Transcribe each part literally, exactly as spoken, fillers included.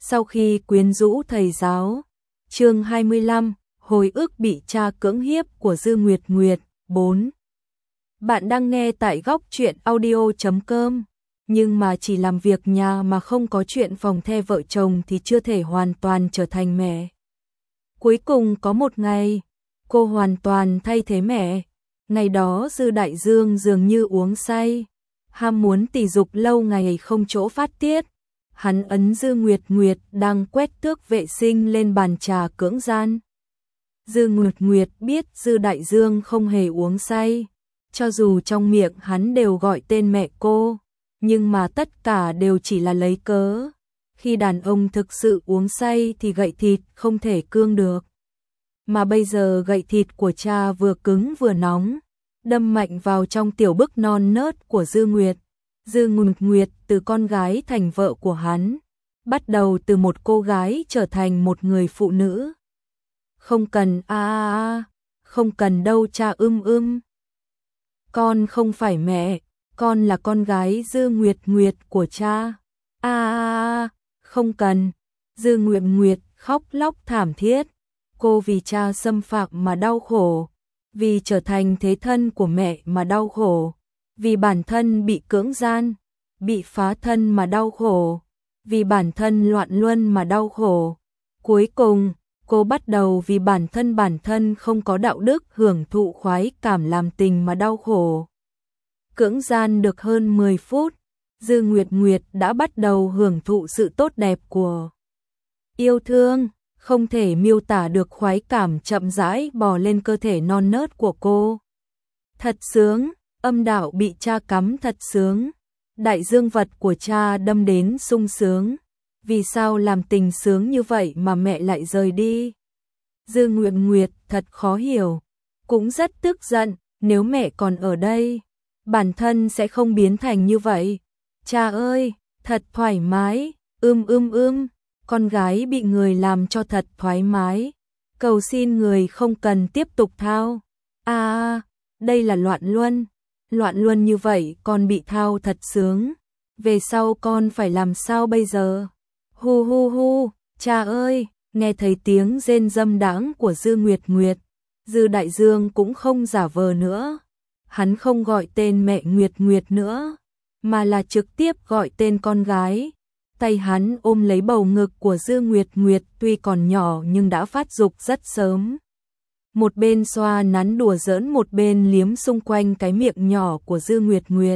Sau khi quyến rũ thầy giáo. Chương hai mươi lăm, hồi ức bị cha cưỡng hiếp của Dư Nguyệt Nguyệt. bốn. Bạn đang nghe tại góc truyện audio chấm com. Nhưng mà chỉ làm việc nhà mà không có chuyện phòng the vợ chồng thì chưa thể hoàn toàn trở thành mẹ. Cuối cùng có một ngày, cô hoàn toàn thay thế mẹ. Ngày đó Dư Đại Dương dường như uống say, ham muốn tỉ dục lâu ngày không chỗ phát tiết. Hắn ấn Dư Nguyệt Nguyệt đang quét tước vệ sinh lên bàn trà cưỡng gian. Dư Nguyệt Nguyệt biết Dư Đại Dương không hề uống say, cho dù trong miệng hắn đều gọi tên mẹ cô, nhưng mà tất cả đều chỉ là lấy cớ. Khi đàn ông thực sự uống say thì gậy thịt không thể cương được. Mà bây giờ gậy thịt của cha vừa cứng vừa nóng, đâm mạnh vào trong tiểu bức non nớt của Dư Nguyệt. Dư Nguyệt Nguyệt từ con gái thành vợ của hắn, bắt đầu từ một cô gái trở thành một người phụ nữ. Không cần a a a, không cần đâu cha ưm ưm. Con không phải mẹ, con là con gái Dư Nguyệt Nguyệt của cha. A a a, không cần. Dư Nguyệt Nguyệt khóc lóc thảm thiết. Cô vì cha xâm phạm mà đau khổ, vì trở thành thế thân của mẹ mà đau khổ, vì bản thân bị cưỡng gian, bị phá thân mà đau khổ, vì bản thân loạn luân mà đau khổ. Cuối cùng, cô bắt đầu vì bản thân bản thân không có đạo đức hưởng thụ khoái cảm làm tình mà đau khổ. Cưỡng gian được hơn mười phút, Dư Nguyệt Nguyệt đã bắt đầu hưởng thụ sự tốt đẹp của yêu thương. Không thể miêu tả được khoái cảm chậm rãi bò lên cơ thể non nớt của cô. Thật sướng, âm đạo bị cha cắm thật sướng. Đại dương vật của cha đâm đến sung sướng. Vì sao làm tình sướng như vậy mà mẹ lại rời đi? Dư Nguyệt Nguyệt thật khó hiểu, cũng rất tức giận. Nếu mẹ còn ở đây, bản thân sẽ không biến thành như vậy. Cha ơi, thật thoải mái, ưm ưm ưm. Con gái bị người làm cho thật thoải mái. Cầu xin người không cần tiếp tục thao. À, à, đây là loạn luân. Loạn luân như vậy con bị thao thật sướng. Về sau con phải làm sao bây giờ? Hu hu hu, cha ơi, nghe thấy tiếng rên dâm đãng của Dư Nguyệt Nguyệt. Dư Đại Dương cũng không giả vờ nữa. Hắn không gọi tên mẹ Nguyệt Nguyệt nữa, mà là trực tiếp gọi tên con gái. Tay hắn ôm lấy bầu ngực của Dư Nguyệt Nguyệt tuy còn nhỏ nhưng đã phát dục rất sớm. Một bên xoa nắn đùa giỡn một bên liếm xung quanh cái miệng nhỏ của Dư Nguyệt Nguyệt.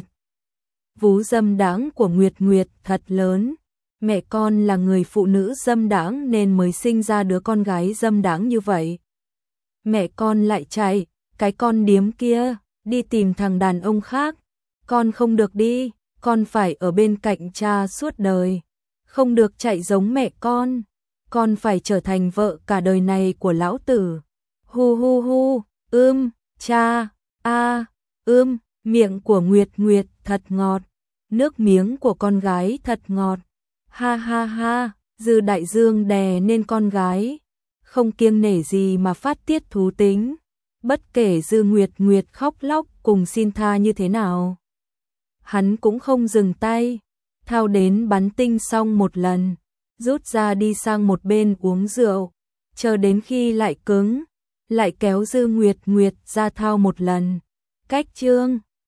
Vú dâm đãng của Nguyệt Nguyệt thật lớn. Mẹ con là người phụ nữ dâm đãng nên mới sinh ra đứa con gái dâm đãng như vậy. Mẹ con lại chạy, cái con điếm kia, đi tìm thằng đàn ông khác. Con không được đi, con phải ở bên cạnh cha suốt đời. Không được chạy giống mẹ con, con phải trở thành vợ cả đời này của lão tử. Hu hu hu, ưm, cha, a, ưm, miệng của Nguyệt Nguyệt thật ngọt, nước miếng của con gái thật ngọt. Ha ha ha, Dư Đại Dương đè nên con gái, không kiêng nể gì mà phát tiết thú tính, bất kể Dư Nguyệt Nguyệt khóc lóc cùng xin tha như thế nào. Hắn cũng không dừng tay. Thao đến bắn tinh xong một lần, rút ra đi sang một bên uống rượu, chờ đến khi lại cứng, lại kéo Dư Nguyệt Nguyệt ra thao một lần. Cách chương